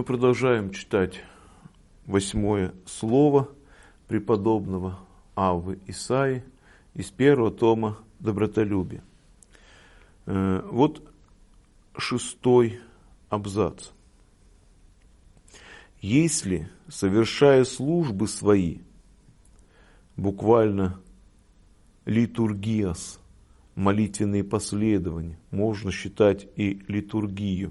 Мы продолжаем читать 8 слово преподобного Аввы Исаии из 1 тома «Добротолюбие». Вот 6 абзац. «Если, совершая службы свои, буквально литургиас, молитвенные последования, можно считать и литургию,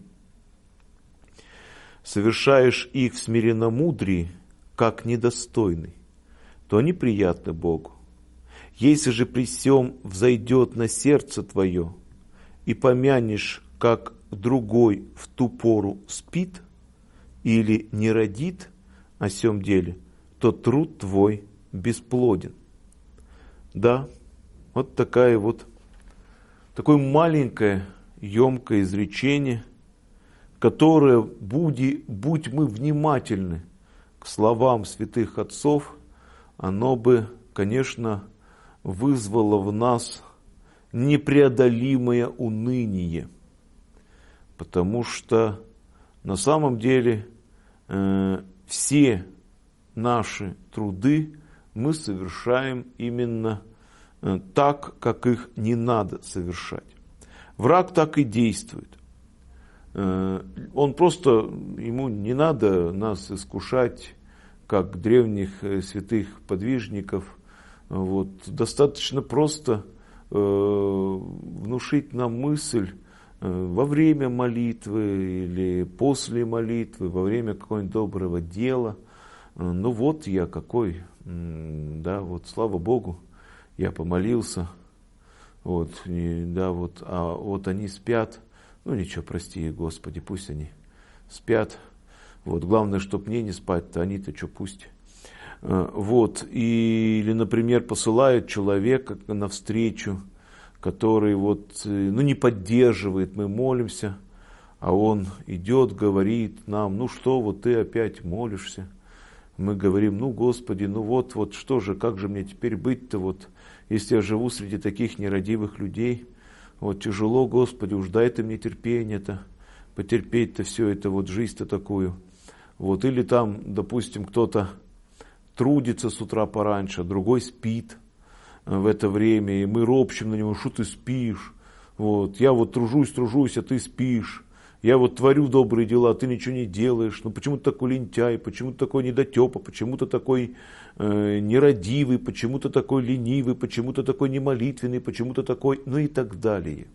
совершаешь их в смиренномудрии, как недостойный, то они приятны Богу. Если же при сем взойдет на сердце твое, и помянешь, как другой в ту пору спит или не родит о сем деле, то труд твой бесплоден». Да, вот такое маленькое, емкое изречение, которое, будь мы внимательны к словам святых отцов, оно бы, конечно, вызвало в нас непреодолимое уныние. Потому что на самом деле все наши труды мы совершаем именно так, как их не надо совершать. Враг так и действует. Он просто, ему не надо нас искушать, как древних святых подвижников. Достаточно просто внушить нам мысль во время молитвы или после молитвы, во время какого-нибудь доброго дела. Я какой, слава Богу, я помолился, а они спят. Ничего, прости, Господи, пусть они спят. Главное, чтобы мне не спать-то, они-то что, пусть. Или, например, посылают человека навстречу, который не поддерживает, мы молимся, а он идет, говорит нам: ты опять молишься. Мы говорим: Господи, что же, как же мне теперь быть-то, если я живу среди таких нерадивых людей. Тяжело, Господи, уж дай ты мне терпение-то, потерпеть-то все это, жизнь-то такую. Или там, допустим, кто-то трудится с утра пораньше, а другой спит в это время, и мы ропщим на него: что ты спишь? Я тружусь, а ты спишь. Я творю добрые дела, а ты ничего не делаешь. Почему ты такой лентяй, почему ты такой недотепа, почему ты такой нерадивый, почему ты такой ленивый, почему ты такой немолитвенный, почему ты такой, и так далее.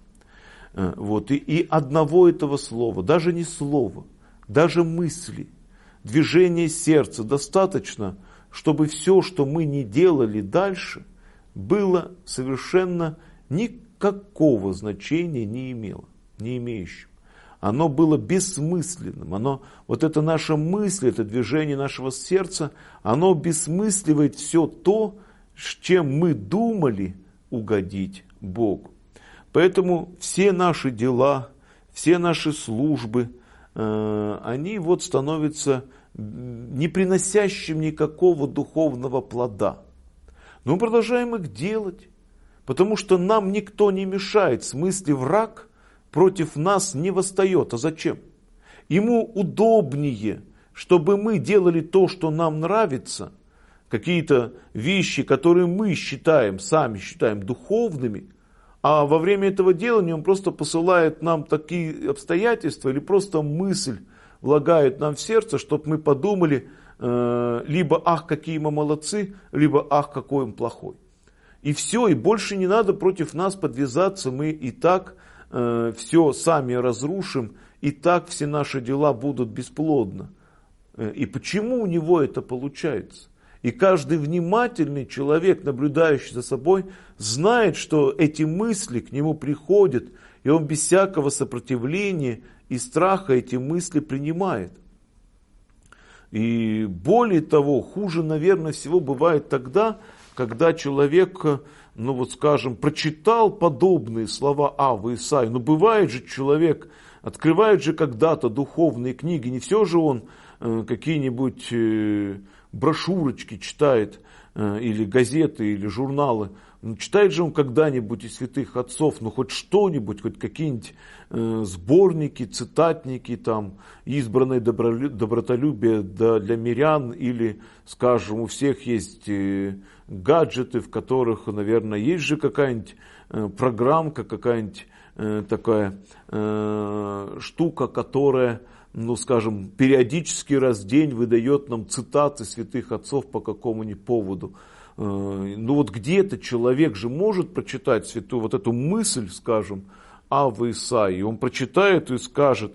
И одного этого слова, даже не слова, даже мысли, движения сердца достаточно, чтобы все, что мы не делали дальше, было совершенно никакого значения не имеющим. Оно было бессмысленным. Это наша мысль, это движение нашего сердца, оно бессмысливает все то, чем мы думали угодить Богу. Поэтому все наши дела, все наши службы, они становятся не приносящим никакого духовного плода. Но мы продолжаем их делать, потому что нам никто не мешает. В смысле, враг против нас не восстает. А зачем? Ему удобнее, чтобы мы делали то, что нам нравится, какие-то вещи, которые мы сами считаем духовными, а во время этого делания он просто посылает нам такие обстоятельства или просто мысль влагает нам в сердце, чтобы мы подумали либо «ах, какие мы молодцы», либо «ах, какой он плохой». И все, и больше не надо против нас подвязаться, мы и так все сами разрушим, и так все наши дела будут бесплодны. И почему у него это получается? И каждый внимательный человек, наблюдающий за собой, знает, что эти мысли к нему приходят, и он без всякого сопротивления и страха эти мысли принимает. И более того, хуже, наверное, всего бывает тогда, когда человек, прочитал подобные слова Аввы Исаии. Бывает же человек, открывает же когда-то духовные книги, не все же он какие-нибудь брошюрочки читает, или газеты, или журналы, читает же он когда-нибудь из святых отцов, хоть что-нибудь, хоть какие-нибудь сборники, цитатники, там, избранное добротолюбие для мирян, или, скажем, у всех есть гаджеты, в которых, наверное, есть же какая-нибудь программка, какая-нибудь такая штука, которая, скажем, периодически раз в день выдает нам цитаты святых отцов по какому-нибудь поводу. Где-то человек же может прочитать святую вот эту мысль, скажем, Аввы Исаии. Он прочитает и скажет,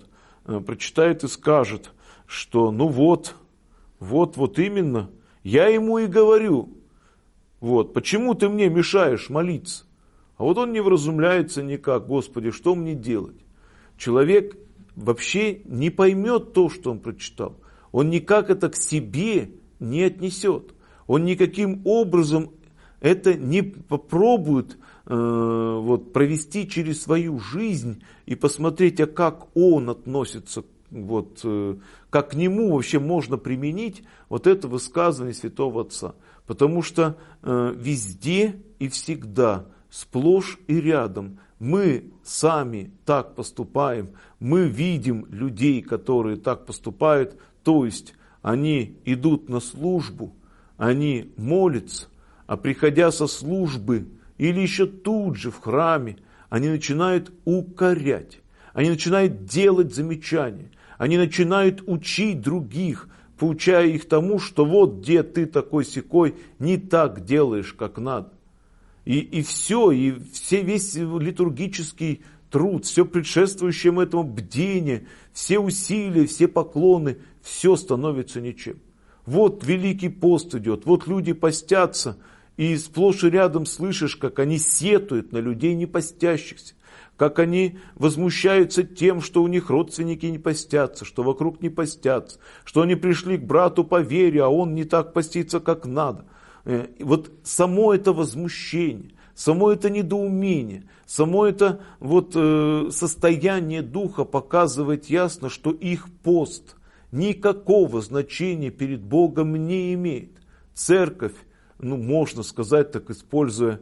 что вот именно, я ему и говорю, почему ты мне мешаешь молиться? А вот он не вразумляется никак, Господи, что мне делать? Человек вообще не поймет то, что он прочитал. Он никак это к себе не отнесет. Он никаким образом это не попробует провести через свою жизнь и посмотреть, а как он относится, как к нему вообще можно применить это высказывание святого Отца. Потому что везде и всегда, сплошь и рядом мы сами так поступаем, мы видим людей, которые так поступают, то есть они идут на службу, они молятся, а приходя со службы или еще тут же в храме, они начинают укорять, они начинают делать замечания, они начинают учить других, поучая их тому, что где ты такой-сякой, не так делаешь, как надо. Весь литургический труд, все предшествующее этому бдение, все усилия, все поклоны, все становится ничем. Великий пост идет, люди постятся, и сплошь и рядом слышишь, как они сетуют на людей не постящихся, как они возмущаются тем, что у них родственники не постятся, что вокруг не постятся, что они пришли к брату по вере, а он не так постится, как надо. Само это возмущение, само это недоумение, само это состояние духа показывает ясно, что их пост никакого значения перед Богом не имеет. Церковь, можно сказать так, используя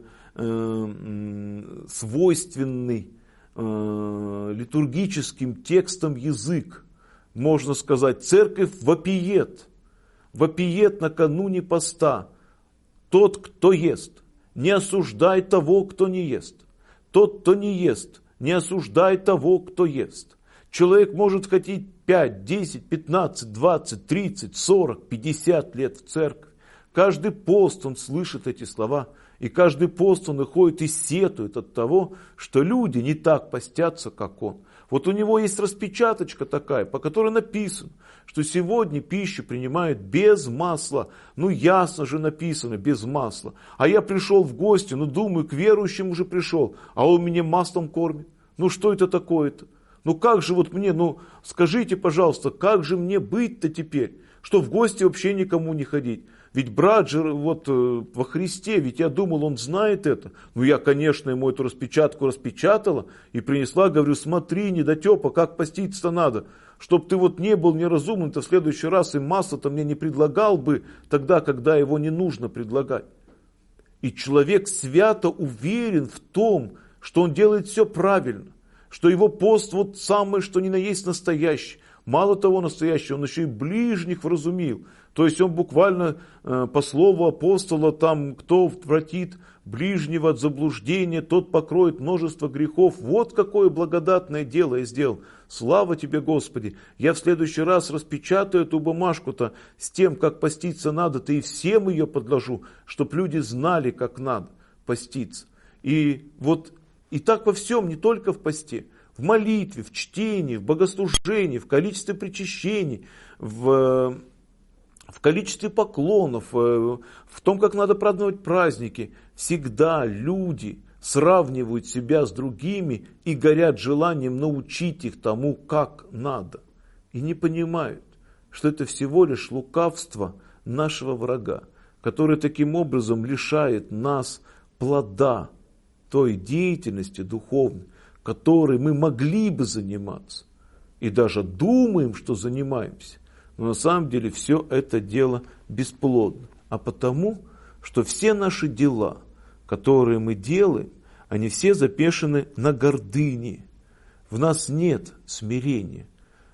свойственный литургическим текстом язык, можно сказать, церковь вопиет накануне поста. Тот, кто ест, не осуждай того, кто не ест. Тот, кто не ест, не осуждай того, кто ест. Человек может хотеть 5, 10, 15, 20, 30, 40, 50 лет в церковь. Каждый пост он слышит эти слова, и каждый пост он выходит и сетует от того, что люди не так постятся, как он. У него есть распечаточка такая, по которой написано, что сегодня пищу принимают без масла. Ясно же написано, без масла. А я пришел в гости, думаю, к верующим уже пришел, а он меня маслом кормит. Что это такое-то? Как же мне, скажите, пожалуйста, как же мне быть-то теперь, что в гости вообще никому не ходить? Ведь брат же во Христе, ведь я думал, он знает это. Я, конечно, ему эту распечатку распечатала и принесла, говорю, смотри, недотепа, как поститься надо. Чтоб ты не был неразумным-то в следующий раз и масло-то мне не предлагал бы тогда, когда его не нужно предлагать. И человек свято уверен в том, что он делает все правильно, что его пост самое, что ни на есть настоящий. Мало того настоящий, он еще и ближних вразумил. То есть он буквально по слову апостола, кто отвратит ближнего от заблуждения, тот покроет множество грехов. Какое благодатное дело я сделал. Слава тебе, Господи. Я в следующий раз распечатаю эту бумажку-то с тем, как поститься надо-то, и всем ее подложу, чтобы люди знали, как надо поститься. И так во всем, не только в посте. В молитве, в чтении, в богослужении, в количестве причащений, в количестве поклонов, в том, как надо праздновать праздники. Всегда люди сравнивают себя с другими и горят желанием научить их тому, как надо. И не понимают, что это всего лишь лукавство нашего врага, который таким образом лишает нас плода той деятельности духовной, которой мы могли бы заниматься. И даже думаем, что занимаемся. Но на самом деле все это дело бесплодно. А потому что все наши дела, которые мы делаем, они все запешены на гордыне. В нас нет смирения.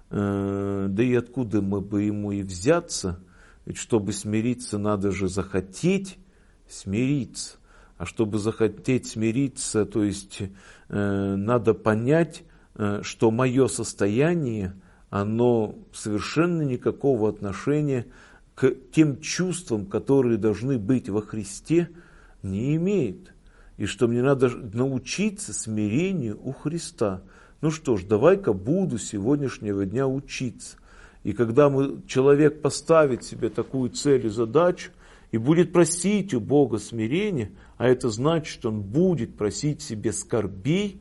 Да и откуда мы бы ему и взяться? Ведь чтобы смириться, надо же захотеть смириться. А чтобы захотеть смириться, то есть надо понять, что мое состояние, оно совершенно никакого отношения к тем чувствам, которые должны быть во Христе, не имеет. И что мне надо научиться смирению у Христа. Ну что ж, давай-ка буду с сегодняшнего дня учиться. И когда человек поставит себе такую цель и задачу, и будет просить у Бога смирения, а это значит, что он будет просить себе скорбей,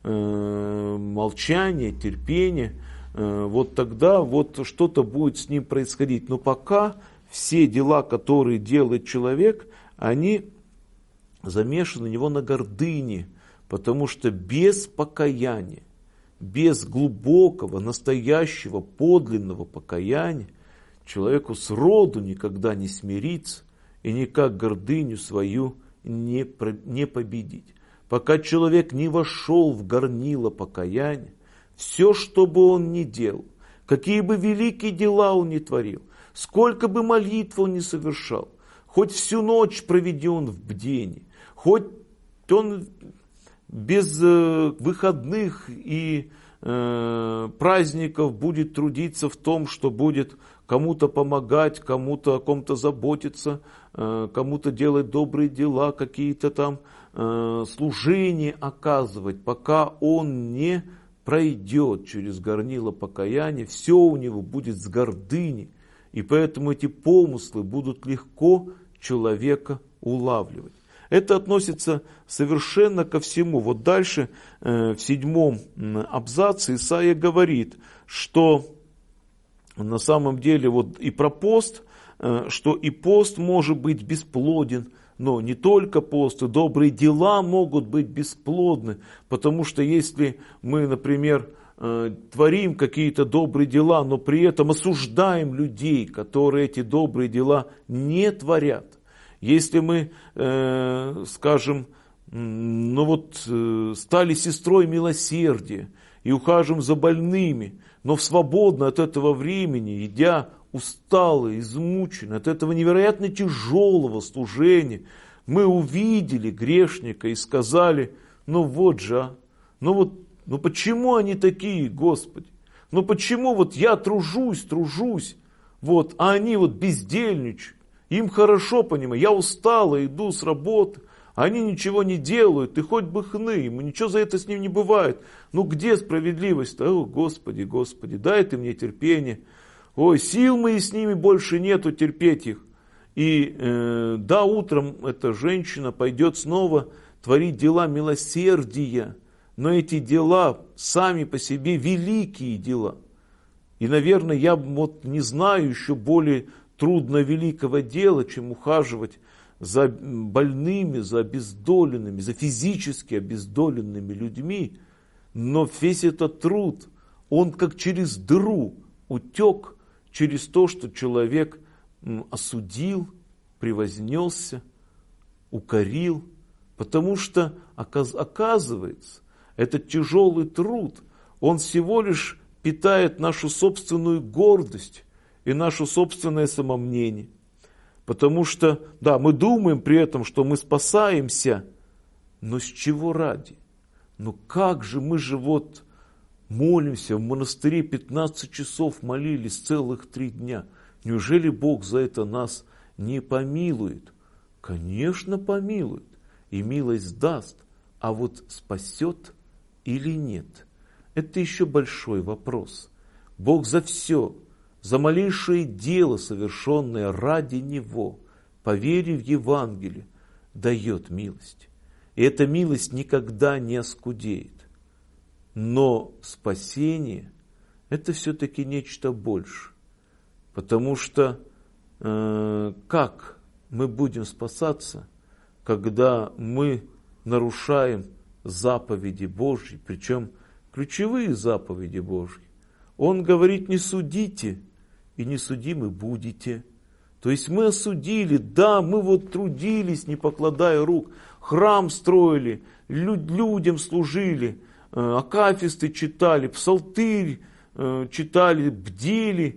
молчания, терпения, вот тогда вот что-то будет с ним происходить. Но пока все дела, которые делает человек, они замешаны у него на гордыне, потому что без покаяния, без глубокого, настоящего, подлинного покаяния человеку сроду никогда не смириться и никак гордыню свою не победить. Пока человек не вошел в горнило покаяния, все, что бы он ни делал, какие бы великие дела он ни творил, сколько бы молитв он ни совершал, хоть всю ночь проведен в бдении, хоть он без выходных и праздников будет трудиться в том, что будет кому-то помогать, кому-то о ком-то заботиться, кому-то делать добрые дела, какие-то там служения оказывать, пока он не пройдет через горнило покаяния, все у него будет с гордыней, и поэтому эти помыслы будут легко человека улавливать. Это относится совершенно ко всему. Вот дальше в 7 абзаце Исаия говорит, что на самом деле вот и про пост, что и пост может быть бесплоден, но не только пост, и добрые дела могут быть бесплодны, потому что если мы, например, творим какие-то добрые дела, но при этом осуждаем людей, которые эти добрые дела не творят, если мы, скажем, стали сестрой милосердия и ухаживаем за больными, но в свободно от этого времени, идя усталые, измученные, от этого невероятно тяжелого служения, мы увидели грешника и сказали, ну почему они такие, Господи? Ну почему вот я тружусь, а они вот бездельничают? Им хорошо, понимаю, я устала, иду с работы, они ничего не делают, и хоть бы хны, ему ничего за это с ним не бывает. Ну где справедливость? О, Господи, дай ты мне терпение. Ой, сил моих с ними больше нету терпеть их. И утром эта женщина пойдет снова творить дела милосердия, но эти дела сами по себе великие дела. И, наверное, я не знаю еще более трудно великого дела, чем ухаживать за больными, за обездоленными, за физически обездоленными людьми. Но весь этот труд, он как через дыру утек через то, что человек осудил, превознесся, укорил. Потому что, оказывается, этот тяжелый труд, он всего лишь питает нашу собственную гордость и наше собственное самомнение. Потому что, да, мы думаем при этом, что мы спасаемся, но с чего ради? Ну как же, мы же молимся, в монастыре 15 часов молились целых 3 дня. Неужели Бог за это нас не помилует? Конечно, помилует и милость даст, а вот спасет или нет? Это еще большой вопрос. Бог за все, за малейшее дело, совершенное ради Него, по вере в Евангелие, дает милость. И эта милость никогда не оскудеет. Но спасение – это все-таки нечто больше. Потому что как мы будем спасаться, когда мы нарушаем заповеди Божьи, причем ключевые заповеди Божьи? Он говорит: не судите, и не судимы будете. То есть мы осудили, да, мы вот трудились, не покладая рук, храм строили, людям служили, акафисты читали, псалтырь читали, бдели,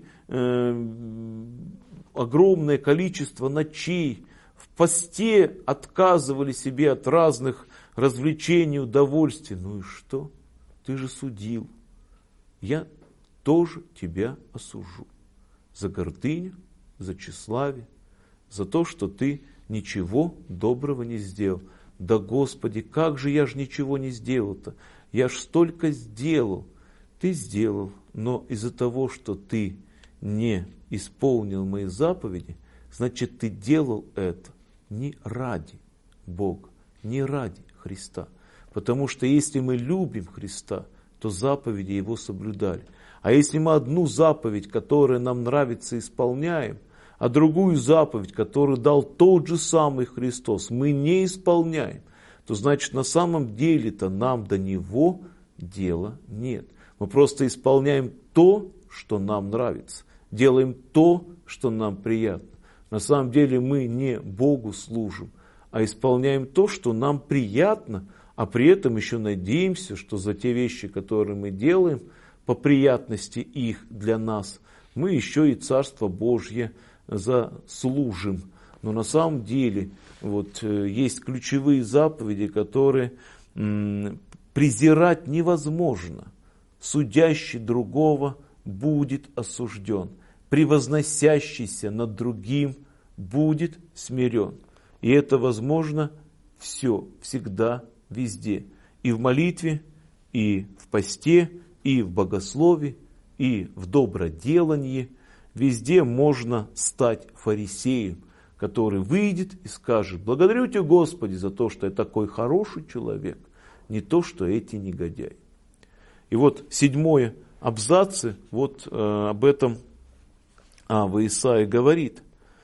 огромное количество ночей, в посте отказывали себе от разных развлечений, удовольствий. Ну и что? Ты же судил. Я тоже тебя осужу. За гордыню, за тщеславие, за то, что ты ничего доброго не сделал. Да Господи, как же я ж ничего не сделал-то? Я ж столько сделал. Ты сделал, но из-за того, что ты не исполнил мои заповеди, значит, ты делал это не ради Бога, не ради Христа. Потому что если мы любим Христа, то заповеди Его соблюдали. А если мы одну заповедь, которая нам нравится, исполняем, а другую заповедь, которую дал тот же самый Христос, мы не исполняем, то значит, на самом деле-то нам до Него дела нет. Мы просто исполняем то, что нам нравится. Делаем то, что нам приятно. На самом деле мы не Богу служим, а исполняем то, что нам приятно, а при этом еще надеемся, что за те вещи, которые мы делаем, по приятности их для нас, мы еще и Царство Божье заслужим. Но на самом деле вот, есть ключевые заповеди, которые презирать невозможно. Судящий другого будет осужден, превозносящийся над другим будет смирен. И это возможно все, всегда, везде. И в молитве, и в посте, и в богословии, и в доброделании. Везде можно стать фарисеем, который выйдет и скажет: благодарю Тебя, Господи, за то, что я такой хороший человек, не то, что эти негодяи. И вот 7 абзаце вот об этом в Исаии говорит.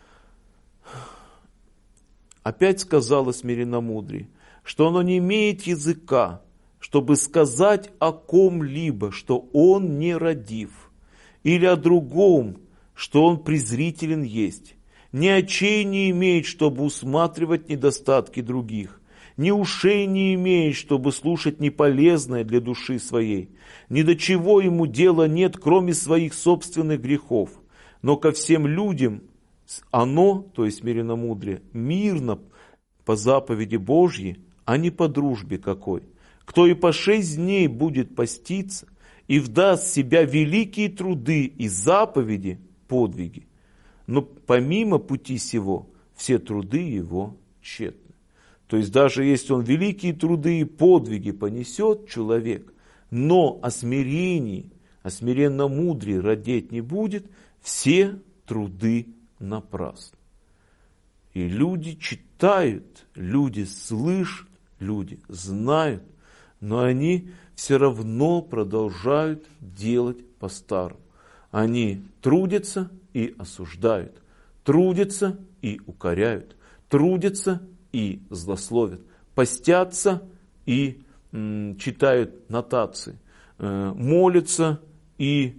Опять сказала смиренномудрие, что оно не имеет языка, чтобы сказать о ком-либо, что он нерадив, или о другом, что он презрителен есть. Ни очей не имеет, чтобы усматривать недостатки других, ни ушей не имеет, чтобы слушать неполезное для души своей. Ни до чего ему дела нет, кроме своих собственных грехов. Но ко всем людям оно, то есть смиренномудрие, мирно по заповеди Божьей, а не по дружбе какой. Кто и по 6 дней будет поститься, и вдаст себя великие труды и заповеди, подвиги, но помимо пути сего, все труды его тщетны. То есть даже если он великие труды и подвиги понесет человек, но о смирении, о смиренномудрии родить не будет, все труды напрасны. И люди читают, люди слышат, люди знают, но они все равно продолжают делать по-старому. Они трудятся и осуждают, трудятся и укоряют, трудятся и злословят, постятся и читают нотации, молятся и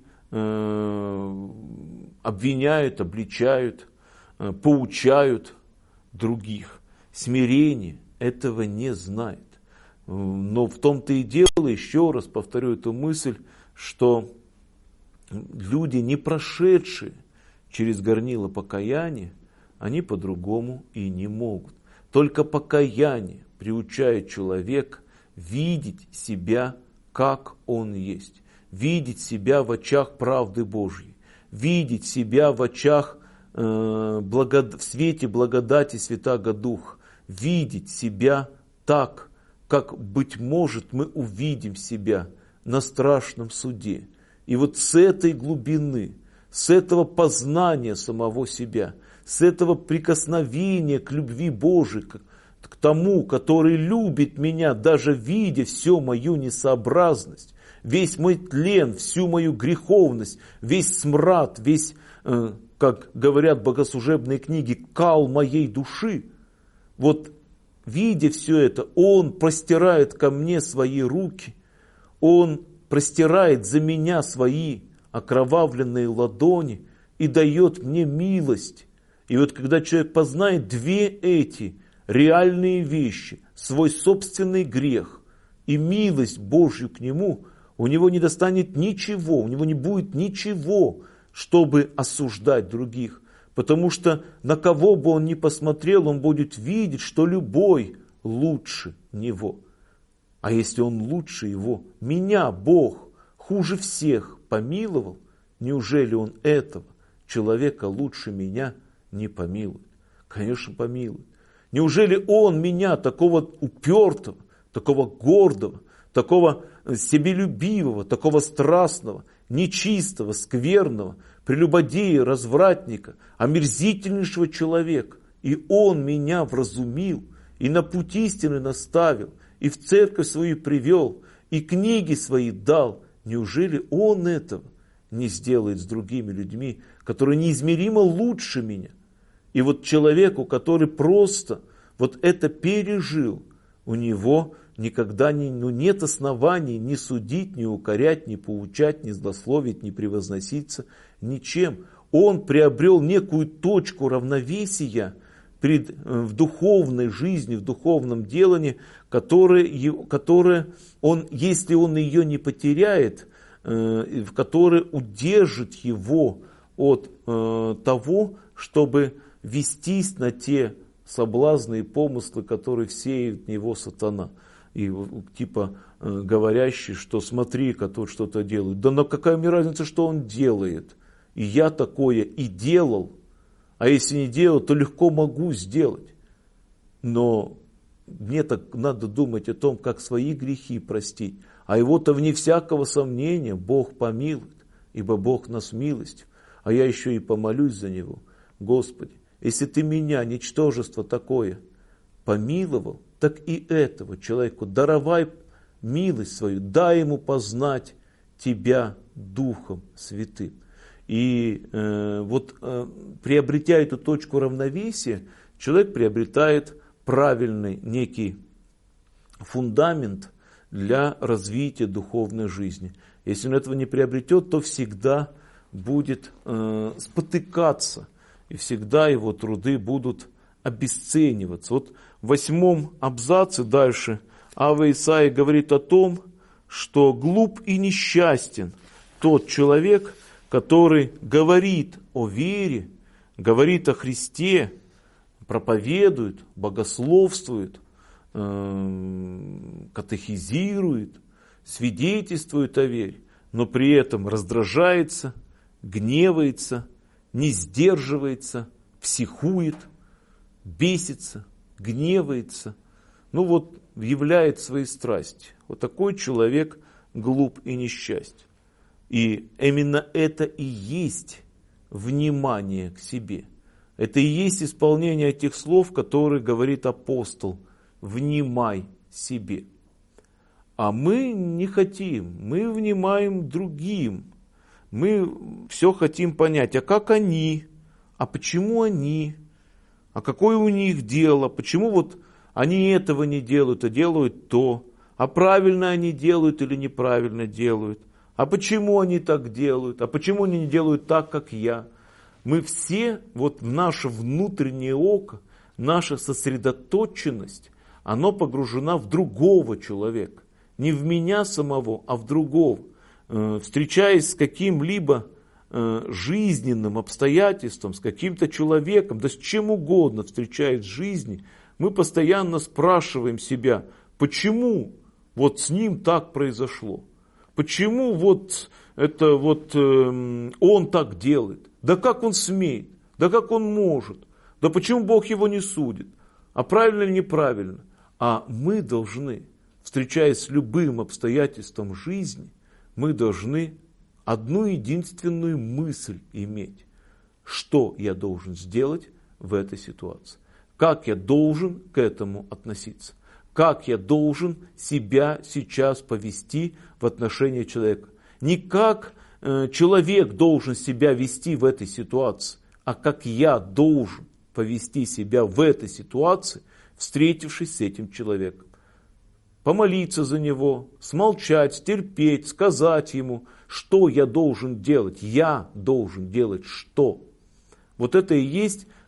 обвиняют, обличают, поучают других. Смирение этого не знает. Но в том-то и дело, еще раз повторю эту мысль, что люди, не прошедшие через горнило покаяния, они по-другому и не могут. Только покаяние приучает человека видеть себя, как он есть. Видеть себя в очах правды Божьей. Видеть себя в очах, в свете благодати Святаго Духа. Видеть себя так, как, быть может, мы увидим себя на страшном суде. И вот с этой глубины, с этого познания самого себя, с этого прикосновения к любви Божией, к тому, который любит меня, даже видя всю мою несообразность, весь мой тлен, всю мою греховность, весь смрад, весь, как говорят богослужебные книги, кал моей души. Вот видя все это, Он простирает ко мне свои руки, Он простирает за меня свои окровавленные ладони и дает мне милость. И вот когда человек познает две эти реальные вещи, свой собственный грех и милость Божью к нему, у него не достанет ничего, у него не будет ничего, чтобы осуждать других. Потому что на кого бы он ни посмотрел, он будет видеть, что любой лучше него. А если он лучше его, меня Бог хуже всех помиловал, неужели он этого человека лучше меня не помилует? Конечно, помилует. Неужели он меня, такого упертого, такого гордого, такого себелюбивого, такого страстного, нечистого, скверного, прелюбодея, развратника, омерзительнейшего человека, и он меня вразумил, и на путь истины наставил, и в церковь свою привел, и книги свои дал, неужели он этого не сделает с другими людьми, которые неизмеримо лучше меня? И вот человеку, который просто вот это пережил, у него никогда нет оснований ни судить, ни укорять, ни поучать, ни злословить, ни превозноситься, ничем. Он приобрел некую точку равновесия в духовной жизни, в духовном делании, которая он, если он ее не потеряет, которая удержит его от того, чтобы вестись на те соблазны и помыслы, которые сеет в него сатана. И типа говорящий, что смотри-ка, тот что-то делает. Да но какая мне разница, что он делает? И я такое и делал. А если не делал, то легко могу сделать. Но мне так надо думать о том, как свои грехи простить. А его-то вне всякого сомнения Бог помилует, ибо Бог нас милостив. А я еще и помолюсь за него. Господи, если ты меня, ничтожество такое, помиловал, так и этого человеку даровай милость свою, дай ему познать Тебя Духом Святым. И приобретя эту точку равновесия, человек приобретает правильный некий фундамент для развития духовной жизни. Если он этого не приобретет, то всегда будет спотыкаться, и всегда его труды будут обесцениваться. Вот в 8 абзаце дальше Авва Исаия говорит о том, что глуп и несчастен тот человек, который говорит о вере, говорит о Христе, проповедует, богословствует, катехизирует, свидетельствует о вере, но при этом раздражается, гневается, не сдерживается, психует, бесится, гневается, являет свои страсти. Вот такой человек глуп и несчастен. И именно это и есть внимание к себе. Это и есть исполнение этих слов, которые говорит апостол. Внимай себе. А мы не хотим, мы внимаем другим. Мы все хотим понять, а как они, а почему они, а какое у них дело, почему они этого не делают, а делают то, а правильно они делают или неправильно делают, а почему они так делают, а почему они не делают так, как я. Мы все, в наше внутреннее око, наша сосредоточенность, она погружена в другого человека. Не в меня самого, а в другого. Встречаясь с каким-либо жизненным обстоятельством, с каким-то человеком, да с чем угодно встречаясь в жизни, мы постоянно спрашиваем себя, почему с ним так произошло? Почему он так делает? Да как он смеет? Да как он может? Да почему Бог его не судит? А правильно или неправильно? А мы должны, встречаясь с любым обстоятельством жизни, мы должны одну единственную мысль иметь. Что я должен сделать в этой ситуации? Как я должен к этому относиться? Как я должен себя сейчас повести в отношении человека? Не как человек должен себя вести в этой ситуации, а как я должен повести себя в этой ситуации, встретившись с этим человеком. Помолиться за него, смолчать, стерпеть, сказать ему, что я должен делать. Я должен делать что? Это и есть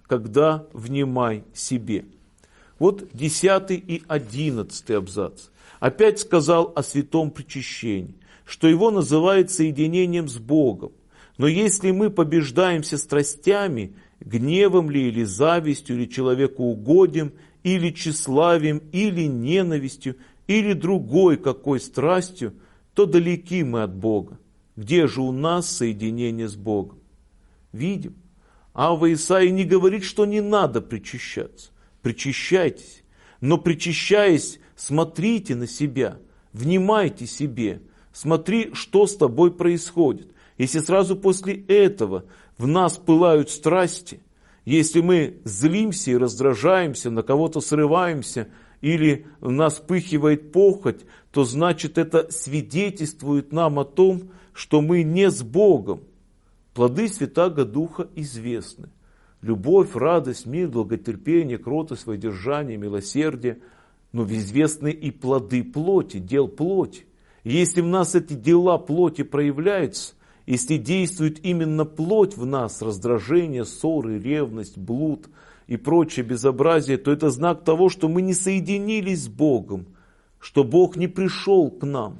когда внимай себе». Вот 10 и 11 абзац. Опять сказал о святом причащении, что его называют соединением с Богом. Но если мы побеждаемся страстями, гневом ли или завистью, или человекоугодием, или тщеславием, или ненавистью, или другой какой страстью, то далеки мы от Бога. Где же у нас соединение с Богом? Видим. Авва Исаия не говорит, что не надо причащаться. Причащайтесь. Но причащаясь, смотрите на себя, внимайте себе, смотри, что с тобой происходит. Если сразу после этого в нас пылают страсти, если мы злимся и раздражаемся, на кого-то срываемся, или в нас вспыхивает похоть, то значит это свидетельствует нам о том, что мы не с Богом. Плоды Святаго Духа известны. Любовь, радость, мир, долготерпение, кротость, воздержание, милосердие. Но известны и плоды плоти, дел плоти. И если в нас эти дела плоти проявляются, если действует именно плоть в нас, раздражение, ссоры, ревность, блуд и прочее безобразие, то это знак того, что мы не соединились с Богом, что Бог не пришел к нам.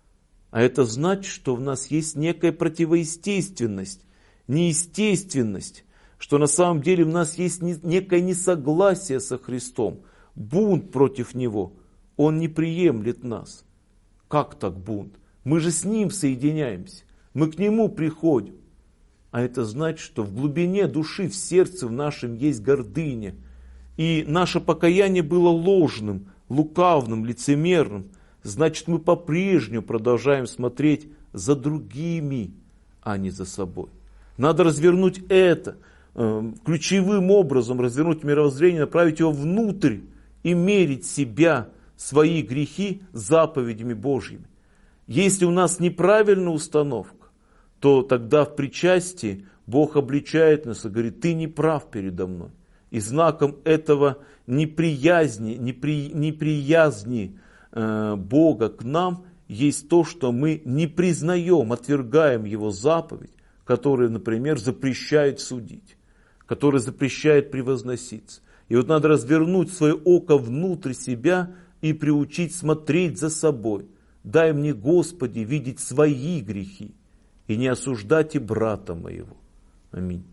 А это значит, что в нас есть некая противоестественность, неестественность, что на самом деле в нас есть некое несогласие со Христом, бунт против Него. Он не приемлет нас. Как так бунт? Мы же с Ним соединяемся, мы к Нему приходим. А это значит, что в глубине души, в сердце в нашем есть гордыня. И наше покаяние было ложным, лукавным, лицемерным. Значит, мы по-прежнему продолжаем смотреть за другими, а не за собой. Надо развернуть это, ключевым образом развернуть мировоззрение, направить его внутрь и мерить себя, свои грехи заповедями Божьими. Если у нас неправильная установка, то тогда в причастии Бог обличает нас и говорит: ты не прав передо мной. И знаком этого неприязни Бога к нам есть то, что мы не признаем, отвергаем Его заповедь, которая, например, запрещает судить, которая запрещает превозноситься. И вот надо развернуть свое око внутрь себя и приучить смотреть за собой. Дай мне, Господи, видеть свои грехи и не осуждать и брата моего. Аминь.